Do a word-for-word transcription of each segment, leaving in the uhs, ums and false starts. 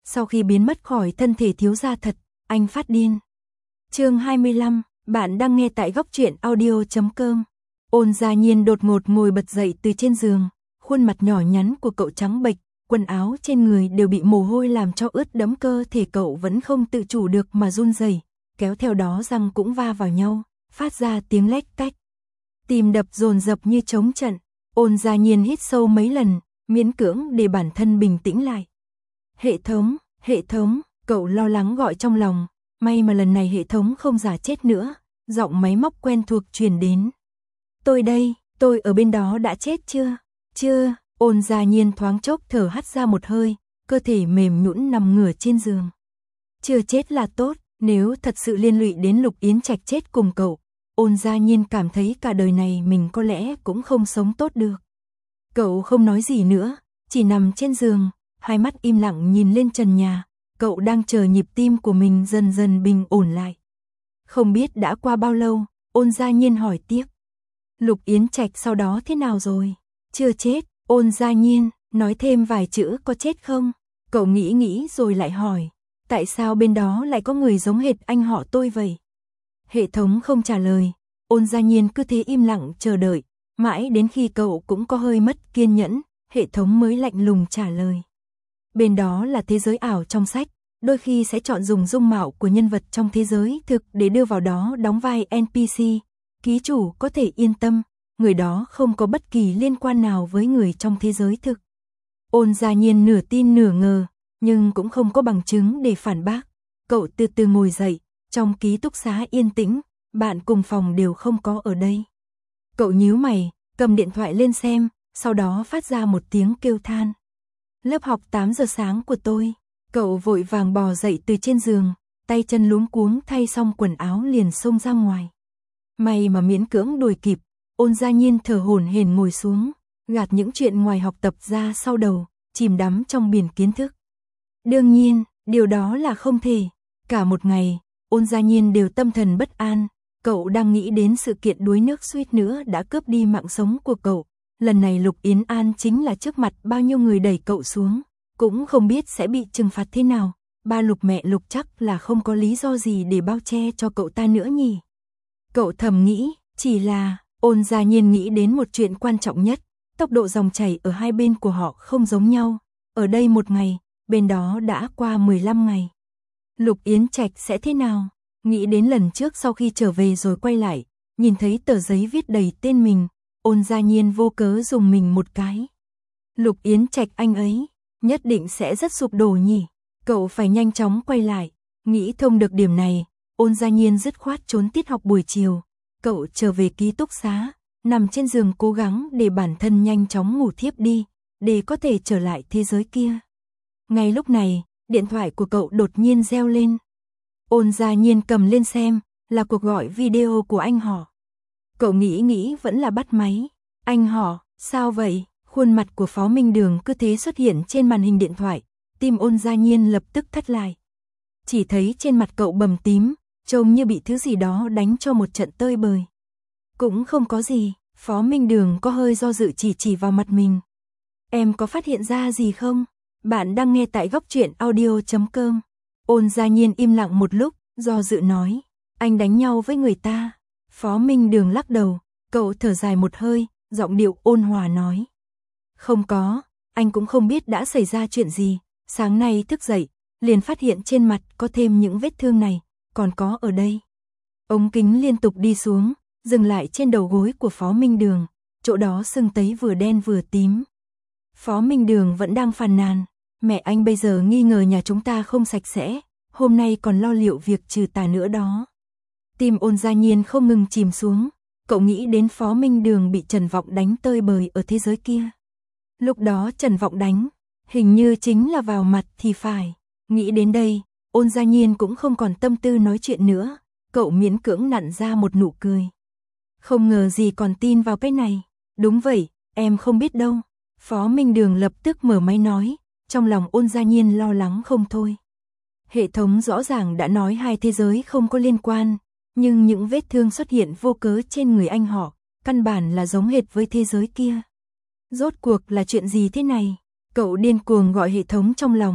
Sau khi biến mất khỏi thân thể thiếu gia thật, anh phát điên. Chương hai mươi lăm, bạn đang nghe tại góc truyện audio chấm com. Ôn Gia Nhiên đột ngột ngồi bật dậy từ trên giường, khuôn mặt nhỏ nhắn của cậu trắng bệch, quần áo trên người đều bị mồ hôi làm cho ướt đẫm, cơ thể cậu vẫn không tự chủ được mà run rẩy, kéo theo đó răng cũng va vào nhau, phát ra tiếng lách cách. Tim đập dồn dập như trống trận, Ôn Gia Nhiên hít sâu mấy lần, miễn cưỡng để bản thân bình tĩnh lại. Hệ thống, hệ thống, cậu lo lắng gọi trong lòng, may mà lần này hệ thống không giả chết nữa, giọng máy móc quen thuộc truyền đến. Tôi đây, tôi ở bên đó đã chết chưa? Chưa, Ôn Gia Nhiên thoáng chốc thở hắt ra một hơi, cơ thể mềm nhũn nằm ngửa trên giường. Chưa chết là tốt, nếu thật sự liên lụy đến Lục Yến Trạch chết cùng cậu, Ôn Gia Nhiên cảm thấy cả đời này mình có lẽ cũng không sống tốt được. Cậu không nói gì nữa, chỉ nằm trên giường, hai mắt im lặng nhìn lên trần nhà, cậu đang chờ nhịp tim của mình dần dần bình ổn lại. Không biết đã qua bao lâu, Ôn Gia Nhiên hỏi tiếp. Lục Yến Trạch sau đó thế nào rồi? Chưa chết, Ôn Gia Nhiên, nói thêm vài chữ có chết không? Cậu nghĩ nghĩ rồi lại hỏi, tại sao bên đó lại có người giống hệt anh họ tôi vậy? Hệ thống không trả lời, Ôn Gia Nhiên cứ thế im lặng chờ đợi, mãi đến khi cậu cũng có hơi mất kiên nhẫn, hệ thống mới lạnh lùng trả lời. Bên đó là thế giới ảo trong sách, đôi khi sẽ chọn dùng dung mạo của nhân vật trong thế giới thực để đưa vào đó đóng vai en pê xê. Ký chủ có thể yên tâm, người đó không có bất kỳ liên quan nào với người trong thế giới thực. Ôn Gia Nhiên nửa tin nửa ngờ, nhưng cũng không có bằng chứng để phản bác. Cậu từ từ ngồi dậy, trong ký túc xá yên tĩnh, bạn cùng phòng đều không có ở đây. Cậu nhíu mày, cầm điện thoại lên xem, sau đó phát ra một tiếng kêu than. Lớp học tám giờ sáng của tôi. Cậu vội vàng bò dậy từ trên giường, tay chân luống cuống thay xong quần áo liền xông ra ngoài. May mà miễn cưỡng đuổi kịp, Ôn Gia Nhiên thở hổn hển ngồi xuống, gạt những chuyện ngoài học tập ra sau đầu, chìm đắm trong biển kiến thức. Đương nhiên, điều đó là không thể. Cả một ngày, Ôn Gia Nhiên đều tâm thần bất an, cậu đang nghĩ đến sự kiện đuối nước suýt nữa đã cướp đi mạng sống của cậu. Lần này Lục Yến An chính là trước mặt bao nhiêu người đẩy cậu xuống, cũng không biết sẽ bị trừng phạt thế nào. Ba Lục mẹ Lục chắc là không có lý do gì để bao che cho cậu ta nữa nhỉ. Cậu thầm nghĩ, chỉ là, Ôn Gia Nhiên nghĩ đến một chuyện quan trọng nhất, tốc độ dòng chảy ở hai bên của họ không giống nhau, ở đây một ngày, bên đó đã qua mười lăm ngày. Lục Yến Trạch sẽ thế nào? Nghĩ đến lần trước sau khi trở về rồi quay lại, nhìn thấy tờ giấy viết đầy tên mình, Ôn Gia Nhiên vô cớ dùng mình một cái. Lục Yến Trạch anh ấy, nhất định sẽ rất sụp đổ nhỉ. Cậu phải nhanh chóng quay lại, nghĩ thông được điểm này, Ôn Gia Nhiên dứt khoát trốn tiết học buổi chiều. Cậu trở về ký túc xá, nằm trên giường cố gắng để bản thân nhanh chóng ngủ thiếp đi, để có thể trở lại thế giới kia. Ngay lúc này, điện thoại của cậu đột nhiên reo lên. Ôn Gia Nhiên cầm lên xem, là cuộc gọi video của anh họ. Cậu nghĩ nghĩ vẫn là bắt máy. Anh họ, sao vậy? Khuôn mặt của Phó Minh Đường cứ thế xuất hiện trên màn hình điện thoại, tim Ôn Gia Nhiên lập tức thắt lại. Chỉ thấy trên mặt cậu bầm tím, trông như bị thứ gì đó đánh cho một trận tơi bời. Cũng không có gì, Phó Minh Đường có hơi do dự chỉ chỉ vào mặt mình. Em có phát hiện ra gì không? Bạn đang nghe tại góc truyện audio chấm com. Ôn Gia Nhiên im lặng một lúc, do dự nói. Anh đánh nhau với người ta. Phó Minh Đường lắc đầu, cậu thở dài một hơi, giọng điệu ôn hòa nói. Không có, anh cũng không biết đã xảy ra chuyện gì. Sáng nay thức dậy, liền phát hiện trên mặt có thêm những vết thương này, còn có ở đây. Ống kính liên tục đi xuống, dừng lại trên đầu gối của Phó Minh Đường, chỗ đó sưng tấy vừa đen vừa tím. Phó Minh Đường vẫn đang phàn nàn, mẹ anh bây giờ nghi ngờ nhà chúng ta không sạch sẽ, hôm nay còn lo liệu việc trừ tà nữa đó. Tim Ôn Gia Nhiên không ngừng chìm xuống, cậu nghĩ đến Phó Minh Đường bị Trần Vọng đánh tơi bời ở thế giới kia. Lúc đó Trần Vọng đánh, hình như chính là vào mặt thì phải. Nghĩ đến đây, Ôn Gia Nhiên cũng không còn tâm tư nói chuyện nữa, cậu miễn cưỡng nặn ra một nụ cười. Không ngờ gì còn tin vào cái này. Đúng vậy, em không biết đâu. Phó Minh Đường lập tức mở máy nói, trong lòng Ôn Gia Nhiên lo lắng không thôi. Hệ thống rõ ràng đã nói hai thế giới không có liên quan, nhưng những vết thương xuất hiện vô cớ trên người anh họ, căn bản là giống hệt với thế giới kia. Rốt cuộc là chuyện gì thế này? Cậu điên cuồng gọi hệ thống trong lòng,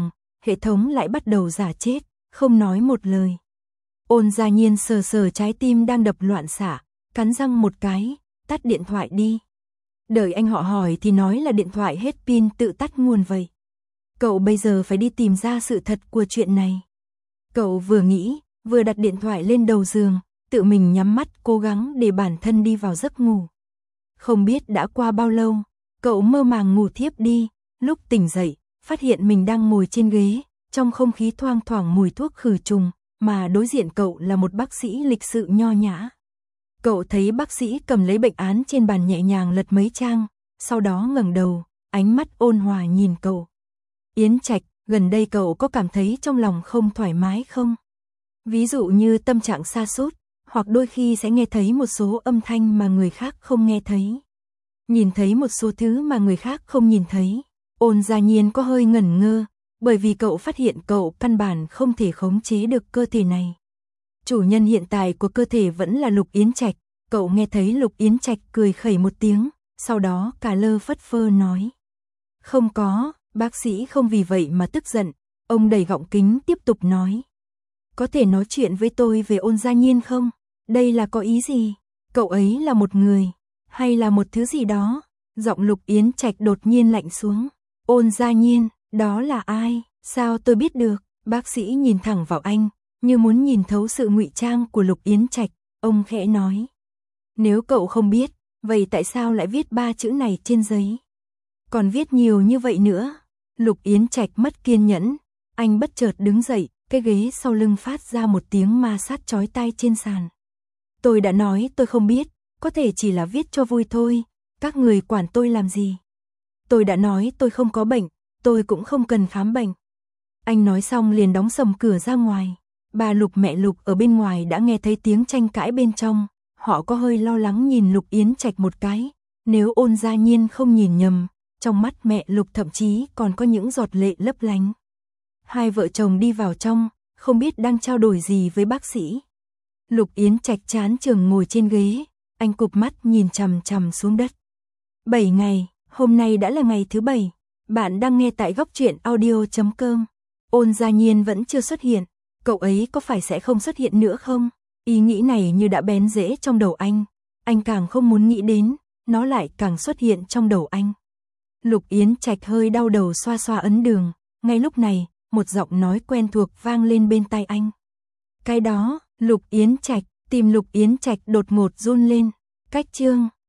hệ thống lại bắt đầu giả chết, không nói một lời. Ôn Gia Nhiên sờ sờ trái tim đang đập loạn xạ, cắn răng một cái, tắt điện thoại đi. Đợi anh họ hỏi thì nói là điện thoại hết pin tự tắt nguồn vậy. Cậu bây giờ phải đi tìm ra sự thật của chuyện này. Cậu vừa nghĩ, vừa đặt điện thoại lên đầu giường, tự mình nhắm mắt cố gắng để bản thân đi vào giấc ngủ. Không biết đã qua bao lâu, cậu mơ màng ngủ thiếp đi, lúc tỉnh dậy, phát hiện mình đang ngồi trên ghế, trong không khí thoang thoảng mùi thuốc khử trùng, mà đối diện cậu là một bác sĩ lịch sự nho nhã. Cậu thấy bác sĩ cầm lấy bệnh án trên bàn nhẹ nhàng lật mấy trang, sau đó ngẩng đầu, ánh mắt ôn hòa nhìn cậu. Yến Trạch, gần đây cậu có cảm thấy trong lòng không thoải mái không? Ví dụ như tâm trạng sa sút, hoặc đôi khi sẽ nghe thấy một số âm thanh mà người khác không nghe thấy. Nhìn thấy một số thứ mà người khác không nhìn thấy. Ôn Gia Nhiên có hơi ngẩn ngơ, bởi vì cậu phát hiện cậu căn bản không thể khống chế được cơ thể này. Chủ nhân hiện tại của cơ thể vẫn là Lục Yến Trạch, cậu nghe thấy Lục Yến Trạch cười khẩy một tiếng, sau đó cả lơ phất phơ nói. Không có, bác sĩ không vì vậy mà tức giận, ông đẩy gọng kính tiếp tục nói. Có thể nói chuyện với tôi về Ôn Gia Nhiên không? Đây là có ý gì? Cậu ấy là một người, hay là một thứ gì đó? Giọng Lục Yến Trạch đột nhiên lạnh xuống. Ôn Gia Nhiên, đó là ai? Sao tôi biết được? Bác sĩ nhìn thẳng vào anh, như muốn nhìn thấu sự ngụy trang của Lục Yến Trạch, ông khẽ nói. Nếu cậu không biết, vậy tại sao lại viết ba chữ này trên giấy? Còn viết nhiều như vậy nữa. Lục Yến Trạch mất kiên nhẫn, anh bất chợt đứng dậy, cái ghế sau lưng phát ra một tiếng ma sát chói tai trên sàn. Tôi đã nói tôi không biết, có thể chỉ là viết cho vui thôi, các người quản tôi làm gì? Tôi đã nói tôi không có bệnh, tôi cũng không cần khám bệnh. Anh nói xong liền đóng sầm cửa ra ngoài. Bà Lục mẹ Lục ở bên ngoài đã nghe thấy tiếng tranh cãi bên trong, họ có hơi lo lắng nhìn Lục Yến Trạch một cái, nếu Ôn Gia Nhiên không nhìn nhầm, trong mắt mẹ Lục thậm chí còn có những giọt lệ lấp lánh. Hai vợ chồng đi vào trong, không biết đang trao đổi gì với bác sĩ. Lục Yến Trạch chán chường ngồi trên ghế, anh cụp mắt nhìn chằm chằm xuống đất. Bảy ngày, hôm nay đã là ngày thứ bảy, bạn đang nghe tại góc truyện audio chấm com. Ôn Gia Nhiên vẫn chưa xuất hiện, cậu ấy có phải sẽ không xuất hiện nữa không? Ý nghĩ này như đã bén rễ trong đầu anh, anh càng không muốn nghĩ đến, nó lại càng xuất hiện trong đầu anh. Lục Yến Trạch hơi đau đầu xoa xoa ấn đường, ngay lúc này, một giọng nói quen thuộc vang lên bên tai anh. Cái đó, Lục Yến Trạch, tìm Lục Yến Trạch đột ngột run lên, cách chương